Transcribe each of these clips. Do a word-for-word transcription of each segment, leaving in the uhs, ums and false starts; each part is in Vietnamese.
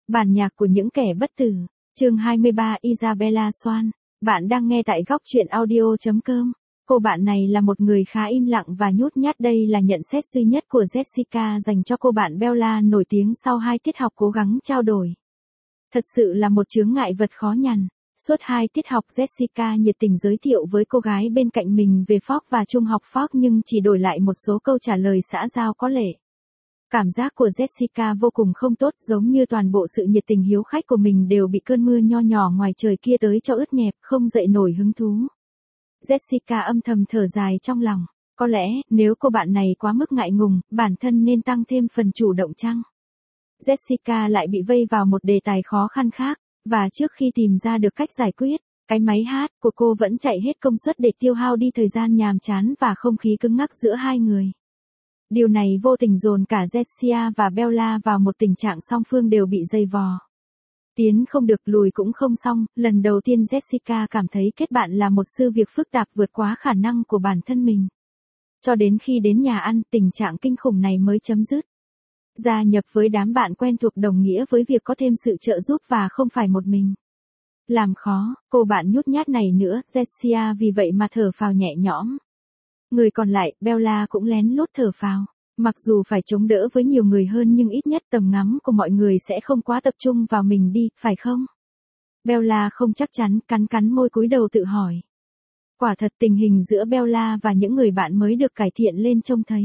Bản nhạc của những kẻ bất tử. Chương hai mươi ba Isabella Swan. Bạn đang nghe tại góc truyện audio chấm com. Cô bạn này là một người khá im lặng và nhút nhát. Đây là nhận xét duy nhất của Jessica dành cho cô bạn Bella nổi tiếng sau hai tiết học cố gắng trao đổi. Thật sự là một chướng ngại vật khó nhằn. Suốt hai tiết học Jessica nhiệt tình giới thiệu với cô gái bên cạnh mình về Ford và trung học Ford nhưng chỉ đổi lại một số câu trả lời xã giao có lệ. Cảm giác của Jessica vô cùng không tốt, giống như toàn bộ sự nhiệt tình hiếu khách của mình đều bị cơn mưa nho nhỏ ngoài trời kia tới cho ướt nhẹp, không dậy nổi hứng thú. Jessica âm thầm thở dài trong lòng. Có lẽ, nếu cô bạn này quá mức ngại ngùng, bản thân nên tăng thêm phần chủ động chăng? Jessica lại bị vây vào một đề tài khó khăn khác, và trước khi tìm ra được cách giải quyết, cái máy hát của cô vẫn chạy hết công suất để tiêu hao đi thời gian nhàm chán và không khí cứng ngắc giữa hai người. Điều này vô tình dồn cả Jessia và Bella vào một tình trạng song phương đều bị dày vò. Tiến không được lùi cũng không xong, lần đầu tiên Jessica cảm thấy kết bạn là một sự việc phức tạp vượt quá khả năng của bản thân mình. Cho đến khi đến nhà ăn, tình trạng kinh khủng này mới chấm dứt. Gia nhập với đám bạn quen thuộc đồng nghĩa với việc có thêm sự trợ giúp và không phải một mình. Làm khó, cô bạn nhút nhát này nữa, Jessia vì vậy mà thở phào nhẹ nhõm. Người còn lại, Bella cũng lén lút thở phào. Mặc dù phải chống đỡ với nhiều người hơn nhưng ít nhất tầm ngắm của mọi người sẽ không quá tập trung vào mình đi, phải không? Bella không chắc chắn, cắn cắn môi cúi đầu tự hỏi. Quả thật tình hình giữa Bella và những người bạn mới được cải thiện lên trông thấy.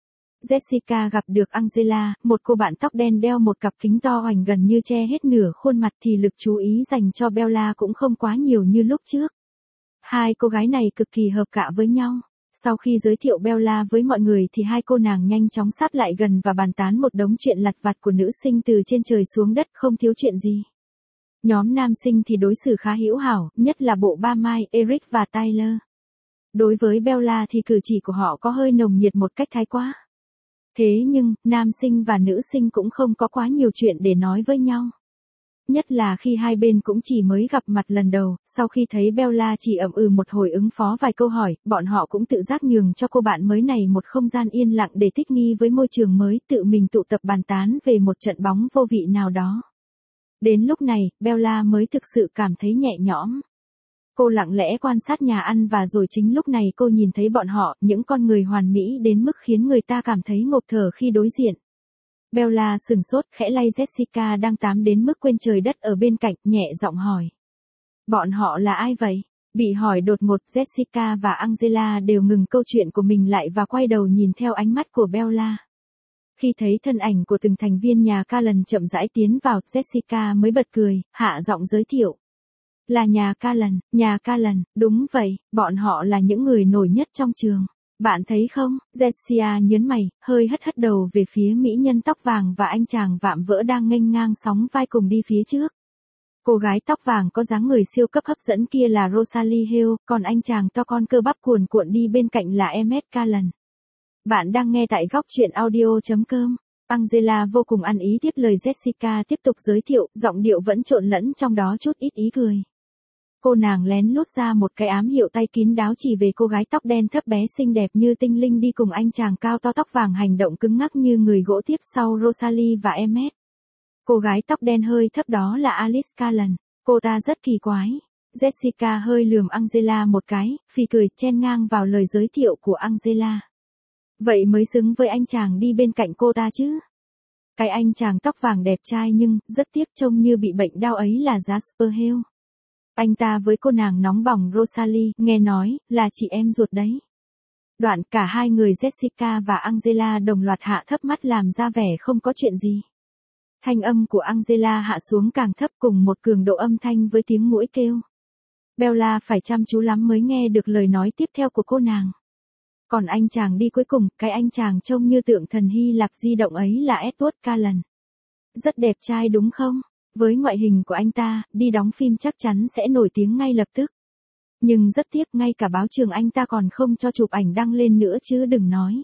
Jessica gặp được Angela, một cô bạn tóc đen đeo một cặp kính to hoành gần như che hết nửa khuôn mặt, thì lực chú ý dành cho Bella cũng không quá nhiều như lúc trước. Hai cô gái này cực kỳ hợp cạ với nhau. Sau khi giới thiệu Bella với mọi người thì hai cô nàng nhanh chóng sáp lại gần và bàn tán một đống chuyện lặt vặt của nữ sinh từ trên trời xuống đất, không thiếu chuyện gì. Nhóm nam sinh thì đối xử khá hữu hảo, nhất là bộ ba Mike, Eric và Tyler. Đối với Bella thì cử chỉ của họ có hơi nồng nhiệt một cách thái quá. Thế nhưng, nam sinh và nữ sinh cũng không có quá nhiều chuyện để nói với nhau. Nhất là khi hai bên cũng chỉ mới gặp mặt lần đầu, sau khi thấy Bella chỉ ậm ừ một hồi ứng phó vài câu hỏi, bọn họ cũng tự giác nhường cho cô bạn mới này một không gian yên lặng để thích nghi với môi trường mới, tự mình tụ tập bàn tán về một trận bóng vô vị nào đó. Đến lúc này, Bella mới thực sự cảm thấy nhẹ nhõm. Cô lặng lẽ quan sát nhà ăn và rồi chính lúc này cô nhìn thấy bọn họ, những con người hoàn mỹ đến mức khiến người ta cảm thấy ngộp thở khi đối diện. Bella sừng sốt, khẽ lay Jessica đang tám đến mức quên trời đất ở bên cạnh, nhẹ giọng hỏi. Bọn họ là ai vậy? Bị hỏi đột ngột, Jessica và Angela đều ngừng câu chuyện của mình lại và quay đầu nhìn theo ánh mắt của Bella. Khi thấy thân ảnh của từng thành viên nhà Callan chậm rãi tiến vào, Jessica mới bật cười, hạ giọng giới thiệu. Là nhà Callan, nhà Callan, đúng vậy, bọn họ là những người nổi nhất trong trường. Bạn thấy không? Jessia nhớn mày, hơi hất hất đầu về phía mỹ nhân tóc vàng và anh chàng vạm vỡ đang nghênh ngang sóng vai cùng đi phía trước. Cô gái tóc vàng có dáng người siêu cấp hấp dẫn kia là Rosalie Hill, còn anh chàng to con cơ bắp cuồn cuộn đi bên cạnh là Emmett Callan. Bạn đang nghe tại góc truyện audio chấm com. Angela vô cùng ăn ý tiếp lời Jessica tiếp tục giới thiệu, giọng điệu vẫn trộn lẫn trong đó chút ít ý cười. Cô nàng lén lút ra một cái ám hiệu tay kín đáo chỉ về cô gái tóc đen thấp bé xinh đẹp như tinh linh đi cùng anh chàng cao to tóc vàng hành động cứng ngắc như người gỗ tiếp sau Rosalie và Emmett. Cô gái tóc đen hơi thấp đó là Alice Callan, cô ta rất kỳ quái. Jessica hơi lườm Angela một cái, phì cười chen ngang vào lời giới thiệu của Angela. Vậy mới xứng với anh chàng đi bên cạnh cô ta chứ. Cái anh chàng tóc vàng đẹp trai nhưng, rất tiếc trông như bị bệnh đau ấy là Jasper Hill. Anh ta với cô nàng nóng bỏng Rosalie, nghe nói, là chị em ruột đấy. Đoạn cả hai người Jessica và Angela đồng loạt hạ thấp mắt làm ra vẻ không có chuyện gì. Thanh âm của Angela hạ xuống càng thấp cùng một cường độ âm thanh với tiếng muỗi kêu. Bella phải chăm chú lắm mới nghe được lời nói tiếp theo của cô nàng. Còn anh chàng đi cuối cùng, cái anh chàng trông như tượng thần Hy Lạp di động ấy là Edward Callan. Rất đẹp trai đúng không? Với ngoại hình của anh ta, đi đóng phim chắc chắn sẽ nổi tiếng ngay lập tức. Nhưng rất tiếc ngay cả báo trường anh ta còn không cho chụp ảnh đăng lên nữa chứ đừng nói.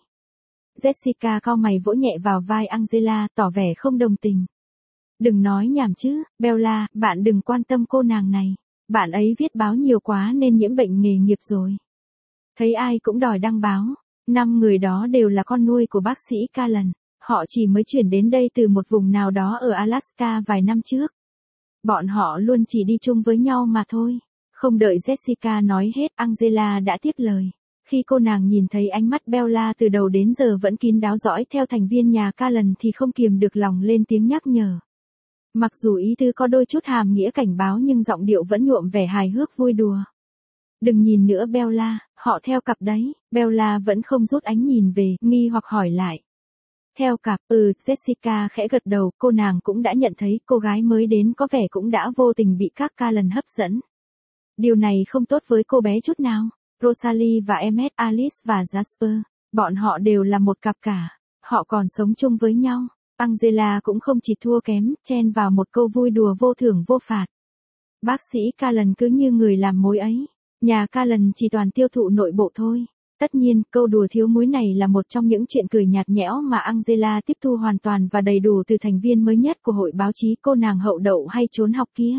Jessica cau mày vỗ nhẹ vào vai Angela, tỏ vẻ không đồng tình. Đừng nói nhảm chứ, Bella, bạn đừng quan tâm cô nàng này. Bạn ấy viết báo nhiều quá nên nhiễm bệnh nghề nghiệp rồi. Thấy ai cũng đòi đăng báo. Năm người đó đều là con nuôi của bác sĩ Callan. Họ chỉ mới chuyển đến đây từ một vùng nào đó ở Alaska vài năm trước. Bọn họ luôn chỉ đi chung với nhau mà thôi. Không đợi Jessica nói hết, Angela đã tiếp lời. Khi cô nàng nhìn thấy ánh mắt Bella từ đầu đến giờ vẫn kín đáo dõi theo thành viên nhà Callan thì không kiềm được lòng lên tiếng nhắc nhở. Mặc dù ý tứ có đôi chút hàm nghĩa cảnh báo nhưng giọng điệu vẫn nhuộm vẻ hài hước vui đùa. Đừng nhìn nữa Bella, họ theo cặp đấy. Bella vẫn không rút ánh nhìn về, nghi hoặc hỏi lại. Theo cặp, ừ, Jessica khẽ gật đầu, cô nàng cũng đã nhận thấy cô gái mới đến có vẻ cũng đã vô tình bị các Callan hấp dẫn. Điều này không tốt với cô bé chút nào. Rosalie và Emmett, Alice và Jasper, bọn họ đều là một cặp cả. Họ còn sống chung với nhau. Angela cũng không chỉ thua kém, chen vào một câu vui đùa vô thưởng vô phạt. Bác sĩ Callan cứ như người làm mối ấy. Nhà Callan chỉ toàn tiêu thụ nội bộ thôi. Tất nhiên, câu đùa thiếu muối này là một trong những chuyện cười nhạt nhẽo mà Angela tiếp thu hoàn toàn và đầy đủ từ thành viên mới nhất của hội báo chí cô nàng hậu đậu hay trốn học kia.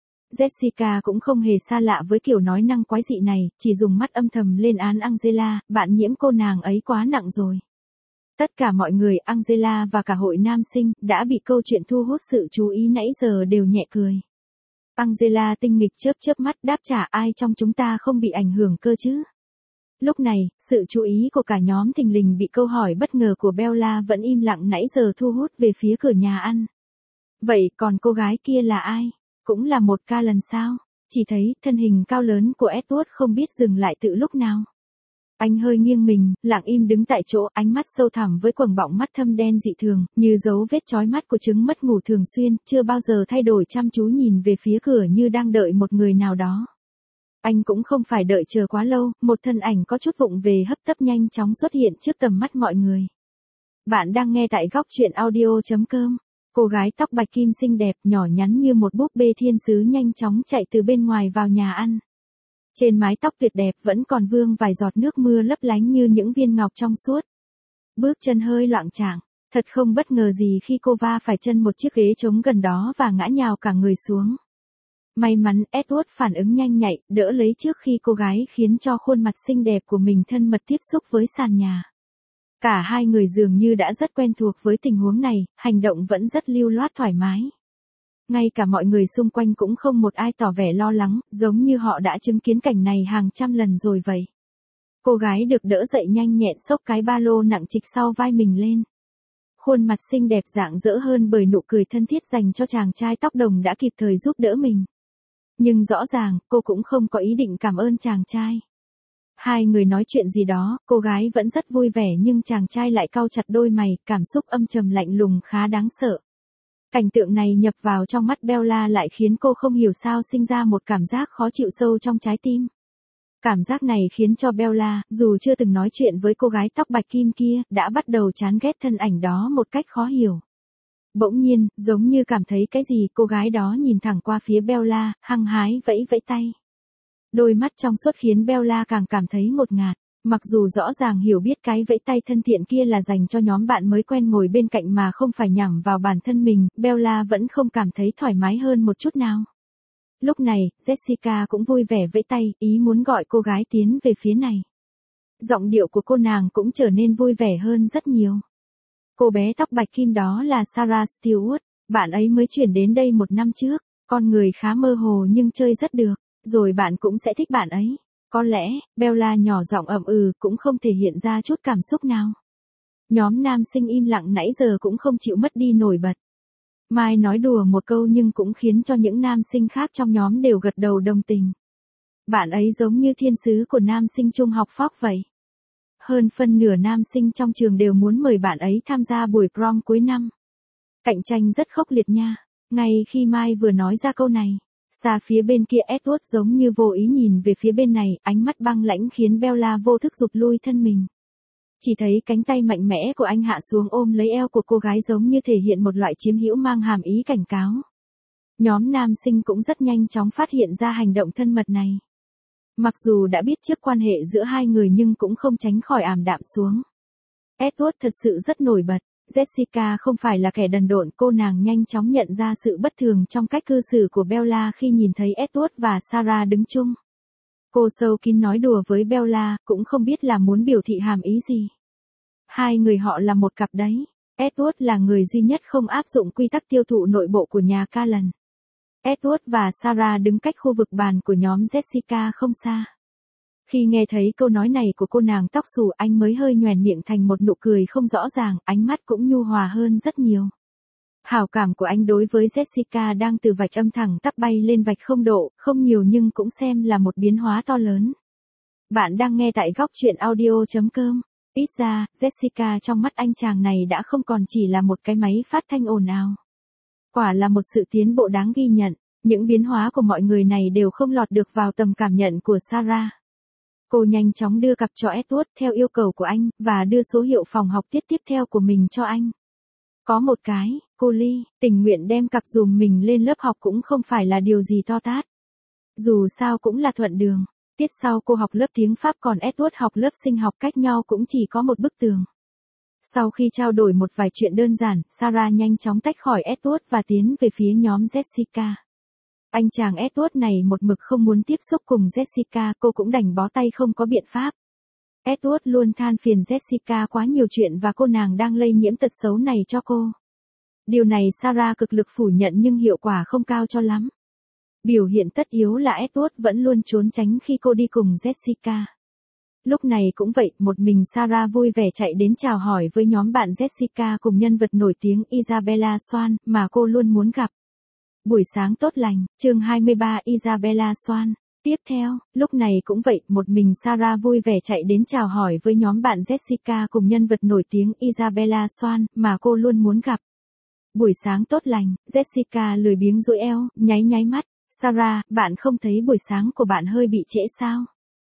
Jessica cũng không hề xa lạ với kiểu nói năng quái dị này, chỉ dùng mắt âm thầm lên án Angela, bạn nhiễm cô nàng ấy quá nặng rồi. Tất cả mọi người, Angela và cả hội nam sinh, đã bị câu chuyện thu hút sự chú ý nãy giờ đều nhẹ cười. Angela tinh nghịch chớp chớp mắt đáp trả ai trong chúng ta không bị ảnh hưởng cơ chứ. Lúc này, sự chú ý của cả nhóm thình lình bị câu hỏi bất ngờ của Bella vẫn im lặng nãy giờ thu hút về phía cửa nhà ăn. Vậy còn cô gái kia là ai? Cũng là một Callan sao? Chỉ thấy thân hình cao lớn của Edward không biết dừng lại từ lúc nào. Anh hơi nghiêng mình, lặng im đứng tại chỗ, ánh mắt sâu thẳm với quầng bọng mắt thâm đen dị thường, như dấu vết chói mắt của chứng mất ngủ thường xuyên, chưa bao giờ thay đổi chăm chú nhìn về phía cửa như đang đợi một người nào đó. Anh cũng không phải đợi chờ quá lâu, một thân ảnh có chút vụng về hấp tấp nhanh chóng xuất hiện trước tầm mắt mọi người. Bạn đang nghe tại góc truyện audio chấm com. Cô gái tóc bạch kim xinh đẹp nhỏ nhắn như một búp bê thiên sứ nhanh chóng chạy từ bên ngoài vào nhà ăn. Trên mái tóc tuyệt đẹp vẫn còn vương vài giọt nước mưa lấp lánh như những viên ngọc trong suốt. Bước chân hơi loạng choạng, thật không bất ngờ gì khi cô va phải chân một chiếc ghế trống gần đó và ngã nhào cả người xuống. May mắn Edward phản ứng nhanh nhạy, đỡ lấy trước khi cô gái khiến cho khuôn mặt xinh đẹp của mình thân mật tiếp xúc với sàn nhà. Cả hai người dường như đã rất quen thuộc với tình huống này, hành động vẫn rất lưu loát thoải mái. Ngay cả mọi người xung quanh cũng không một ai tỏ vẻ lo lắng, giống như họ đã chứng kiến cảnh này hàng trăm lần rồi vậy. Cô gái được đỡ dậy nhanh nhẹn xốc cái ba lô nặng trịch sau vai mình lên. Khuôn mặt xinh đẹp rạng rỡ hơn bởi nụ cười thân thiết dành cho chàng trai tóc đồng đã kịp thời giúp đỡ mình. Nhưng rõ ràng, cô cũng không có ý định cảm ơn chàng trai. Hai người nói chuyện gì đó, cô gái vẫn rất vui vẻ nhưng chàng trai lại cau chặt đôi mày, cảm xúc âm trầm lạnh lùng khá đáng sợ. Cảnh tượng này nhập vào trong mắt Bella lại khiến cô không hiểu sao sinh ra một cảm giác khó chịu sâu trong trái tim. Cảm giác này khiến cho Bella, dù chưa từng nói chuyện với cô gái tóc bạch kim kia, đã bắt đầu chán ghét thân ảnh đó một cách khó hiểu. Bỗng nhiên, giống như cảm thấy cái gì, cô gái đó nhìn thẳng qua phía Bella, hăng hái vẫy vẫy tay. Đôi mắt trong suốt khiến Bella càng cảm thấy ngột ngạt. Mặc dù rõ ràng hiểu biết cái vẫy tay thân thiện kia là dành cho nhóm bạn mới quen ngồi bên cạnh mà không phải nhằm vào bản thân mình, Bella vẫn không cảm thấy thoải mái hơn một chút nào. Lúc này, Jessica cũng vui vẻ vẫy tay, ý muốn gọi cô gái tiến về phía này. Giọng điệu của cô nàng cũng trở nên vui vẻ hơn rất nhiều. Cô bé tóc bạch kim đó là Sarah Stewart, bạn ấy mới chuyển đến đây một năm trước, con người khá mơ hồ nhưng chơi rất được, rồi bạn cũng sẽ thích bạn ấy. Có lẽ, Bella nhỏ giọng ậm ừ cũng không thể hiện ra chút cảm xúc nào. Nhóm nam sinh im lặng nãy giờ cũng không chịu mất đi nổi bật. Mai nói đùa một câu nhưng cũng khiến cho những nam sinh khác trong nhóm đều gật đầu đồng tình. Bạn ấy giống như thiên sứ của nam sinh trung học phóc vậy. Hơn phân nửa nam sinh trong trường đều muốn mời bạn ấy tham gia buổi prom cuối năm. Cạnh tranh rất khốc liệt nha. Ngay khi Mai vừa nói ra câu này, xa phía bên kia Edward giống như vô ý nhìn về phía bên này, ánh mắt băng lãnh khiến Bella vô thức rụt lui thân mình. Chỉ thấy cánh tay mạnh mẽ của anh hạ xuống ôm lấy eo của cô gái giống như thể hiện một loại chiếm hữu mang hàm ý cảnh cáo. Nhóm nam sinh cũng rất nhanh chóng phát hiện ra hành động thân mật này. Mặc dù đã biết trước quan hệ giữa hai người nhưng cũng không tránh khỏi ảm đạm xuống. Edward thật sự rất nổi bật. Jessica không phải là kẻ đần độn, cô nàng nhanh chóng nhận ra sự bất thường trong cách cư xử của Bella khi nhìn thấy Edward và Sarah đứng chung. Cô sâu kín nói đùa với Bella, cũng không biết là muốn biểu thị hàm ý gì. Hai người họ là một cặp đấy. Edward là người duy nhất không áp dụng quy tắc tiêu thụ nội bộ của nhà Callan. Edward và Sarah đứng cách khu vực bàn của nhóm Jessica không xa. Khi nghe thấy câu nói này của cô nàng tóc xù, anh mới hơi nhoẻn miệng thành một nụ cười không rõ ràng, ánh mắt cũng nhu hòa hơn rất nhiều. Hảo cảm của anh đối với Jessica đang từ vạch âm thẳng tắp bay lên vạch không độ, không nhiều nhưng cũng xem là một biến hóa to lớn. Bạn đang nghe tại góc truyện audio chấm com. Ít ra, Jessica trong mắt anh chàng này đã không còn chỉ là một cái máy phát thanh ồn ào. Quả là một sự tiến bộ đáng ghi nhận, những biến hóa của mọi người này đều không lọt được vào tầm cảm nhận của Sarah. Cô nhanh chóng đưa cặp cho Edward theo yêu cầu của anh, và đưa số hiệu phòng học tiết tiếp theo của mình cho anh. Có một cái, cô Ly, tình nguyện đem cặp dùm mình lên lớp học cũng không phải là điều gì to tát. Dù sao cũng là thuận đường. Tiết sau cô học lớp tiếng Pháp còn Edward học lớp sinh học, cách nhau cũng chỉ có một bức tường. Sau khi trao đổi một vài chuyện đơn giản, Sarah nhanh chóng tách khỏi Edward và tiến về phía nhóm Jessica. Anh chàng Edward này một mực không muốn tiếp xúc cùng Jessica, cô cũng đành bó tay không có biện pháp. Edward luôn than phiền Jessica quá nhiều chuyện và cô nàng đang lây nhiễm tật xấu này cho cô. Điều này Sarah cực lực phủ nhận nhưng hiệu quả không cao cho lắm. Biểu hiện tất yếu là Edward vẫn luôn trốn tránh khi cô đi cùng Jessica. Lúc này cũng vậy, một mình Sarah vui vẻ chạy đến chào hỏi với nhóm bạn Jessica cùng nhân vật nổi tiếng Isabella Swan mà cô luôn muốn gặp. Buổi sáng tốt lành, chương hai mươi ba Isabella Swan. Tiếp theo, lúc này cũng vậy, một mình Sarah vui vẻ chạy đến chào hỏi với nhóm bạn Jessica cùng nhân vật nổi tiếng Isabella Swan mà cô luôn muốn gặp. Buổi sáng tốt lành, Jessica lười biếng duỗi eo, nháy nháy mắt. Sarah, bạn không thấy buổi sáng của bạn hơi bị trễ sao?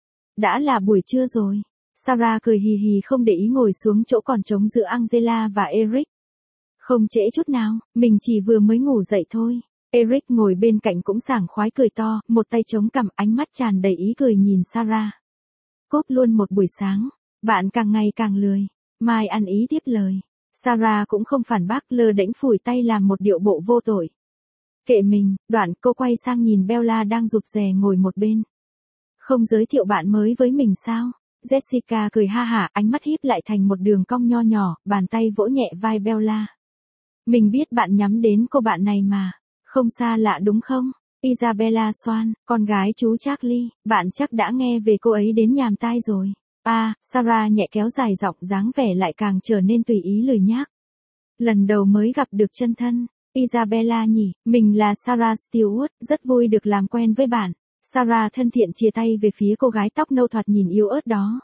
Đã là buổi trưa rồi. Sarah cười hì hì không để ý ngồi xuống chỗ còn trống giữa Angela và Eric. Không trễ chút nào, mình chỉ vừa mới ngủ dậy thôi. Eric ngồi bên cạnh cũng sảng khoái cười to, một tay chống cằm, ánh mắt tràn đầy ý cười nhìn Sarah. Cốp luôn một buổi sáng, bạn càng ngày càng lười. Mai ăn ý tiếp lời. Sarah cũng không phản bác, lơ đễnh phủi tay làm một điệu bộ vô tội. Kệ mình, đoạn cô quay sang nhìn Bella đang rụt rè ngồi một bên. Không giới thiệu bạn mới với mình sao? Jessica cười ha hả, ánh mắt híp lại thành một đường cong nho nhỏ, bàn tay vỗ nhẹ vai Bella. Mình biết bạn nhắm đến cô bạn này mà. Không xa lạ đúng không? Isabella Swan, con gái chú Charlie, bạn chắc đã nghe về cô ấy đến nhàm tai rồi. À, Sarah nhẹ kéo dài giọng, dáng vẻ lại càng trở nên tùy ý lười nhác. Lần đầu mới gặp được chân thân. Isabella nhỉ, mình là Sarah Stewart, rất vui được làm quen với bạn. Sarah thân thiện chia tay về phía cô gái tóc nâu thoạt nhìn yếu ớt đó.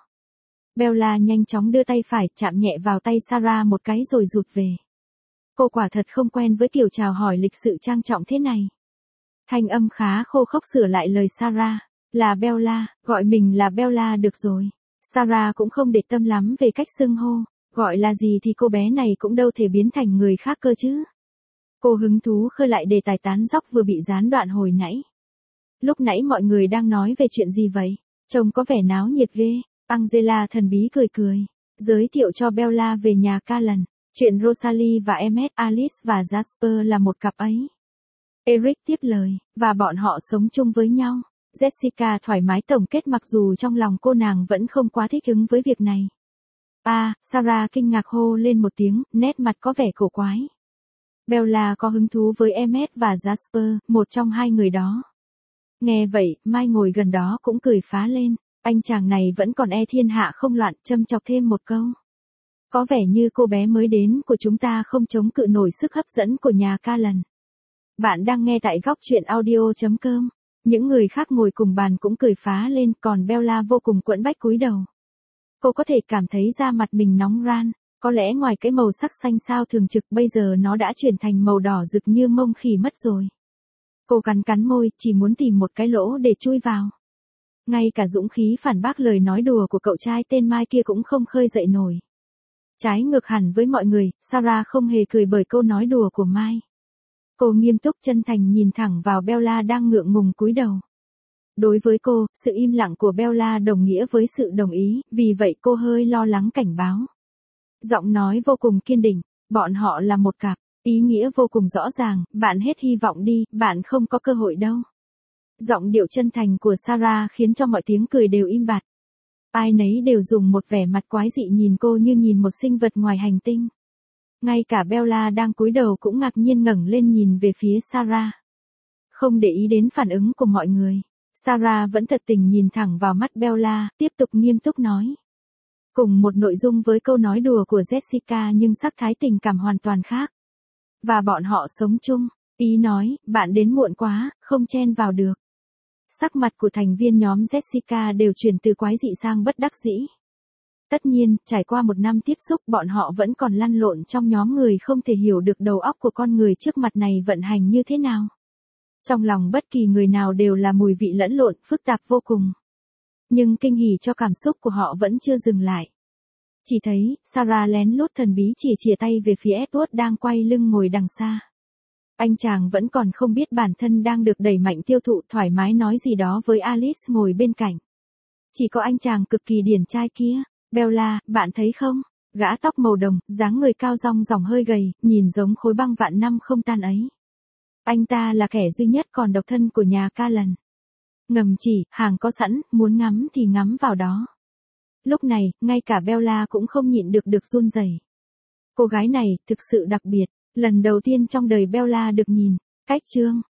Bella nhanh chóng đưa tay phải chạm nhẹ vào tay Sarah một cái rồi rụt về. Cô quả thật không quen với kiểu chào hỏi lịch sự trang trọng thế này. Thanh âm khá khô khốc sửa lại lời Sarah. Là Bella, gọi mình là Bella được rồi. Sarah cũng không để tâm lắm về cách xưng hô. Gọi là gì thì cô bé này cũng đâu thể biến thành người khác cơ chứ. Cô hứng thú khơi lại đề tài tán dóc vừa bị gián đoạn hồi nãy. Lúc nãy mọi người đang nói về chuyện gì vậy? Trông có vẻ náo nhiệt ghê. Angela thần bí cười cười. Giới thiệu cho Bella về nhà Callan. Chuyện Rosalie và Emmet, Alice và Jasper là một cặp ấy. Eric tiếp lời, và bọn họ sống chung với nhau. Jessica thoải mái tổng kết mặc dù trong lòng cô nàng vẫn không quá thích ứng với việc này. À, Sarah kinh ngạc hô lên một tiếng, nét mặt có vẻ cổ quái. Bella có hứng thú với Emmet và Jasper, một trong hai người đó. Nghe vậy, Mai ngồi gần đó cũng cười phá lên. Anh chàng này vẫn còn e thiên hạ không loạn, châm chọc thêm một câu. Có vẻ như cô bé mới đến của chúng ta không chống cự nổi sức hấp dẫn của nhà Callan. Bạn đang nghe tại góc truyện audio chấm com. Những người khác ngồi cùng bàn cũng cười phá lên, còn Bella vô cùng quẫn bách cúi đầu. Cô có thể cảm thấy da mặt mình nóng ran. Có lẽ ngoài cái màu sắc xanh sao thường trực bây giờ nó đã chuyển thành màu đỏ rực như mông khỉ mất rồi. Cô cắn cắn môi, chỉ muốn tìm một cái lỗ để chui vào. Ngay cả dũng khí phản bác lời nói đùa của cậu trai tên Mai kia cũng không khơi dậy nổi. Trái ngược hẳn với mọi người, Sarah không hề cười bởi câu nói đùa của Mai. Cô nghiêm túc chân thành nhìn thẳng vào Bella đang ngượng ngùng cúi đầu. Đối với cô, sự im lặng của Bella đồng nghĩa với sự đồng ý, vì vậy cô hơi lo lắng cảnh báo. Giọng nói vô cùng kiên định, bọn họ là một cặp, ý nghĩa vô cùng rõ ràng, bạn hết hy vọng đi, bạn không có cơ hội đâu. Giọng điệu chân thành của Sarah khiến cho mọi tiếng cười đều im bặt. Ai nấy đều dùng một vẻ mặt quái dị nhìn cô như nhìn một sinh vật ngoài hành tinh. Ngay cả Bella đang cúi đầu cũng ngạc nhiên ngẩng lên nhìn về phía Sarah. Không để ý đến phản ứng của mọi người, Sarah vẫn thật tình nhìn thẳng vào mắt Bella, tiếp tục nghiêm túc nói. Cùng một nội dung với câu nói đùa của Jessica nhưng sắc thái tình cảm hoàn toàn khác. Và bọn họ sống chung, ý nói, bạn đến muộn quá, không chen vào được. Sắc mặt của thành viên nhóm Jessica đều chuyển từ quái dị sang bất đắc dĩ. Tất nhiên, trải qua một năm tiếp xúc bọn họ vẫn còn lăn lộn trong nhóm người không thể hiểu được đầu óc của con người trước mặt này vận hành như thế nào. Trong lòng bất kỳ người nào đều là mùi vị lẫn lộn, phức tạp vô cùng. Nhưng kinh hỉ cho cảm xúc của họ vẫn chưa dừng lại. Chỉ thấy, Sarah lén lút thần bí chìa chìa tay về phía Edward đang quay lưng ngồi đằng xa. Anh chàng vẫn còn không biết bản thân đang được đẩy mạnh tiêu thụ, thoải mái nói gì đó với Alice ngồi bên cạnh. Chỉ có anh chàng cực kỳ điển trai kia, Bella, bạn thấy không? Gã tóc màu đồng, dáng người cao rong ròng hơi gầy, nhìn giống khối băng vạn năm không tan ấy. Anh ta là kẻ duy nhất còn độc thân của nhà Callan. Ngầm chỉ, hàng có sẵn, muốn ngắm thì ngắm vào đó. Lúc này, ngay cả Bella cũng không nhịn được được run rẩy. Cô gái này, thực sự đặc biệt, lần đầu tiên trong đời Bella được nhìn, cách trương,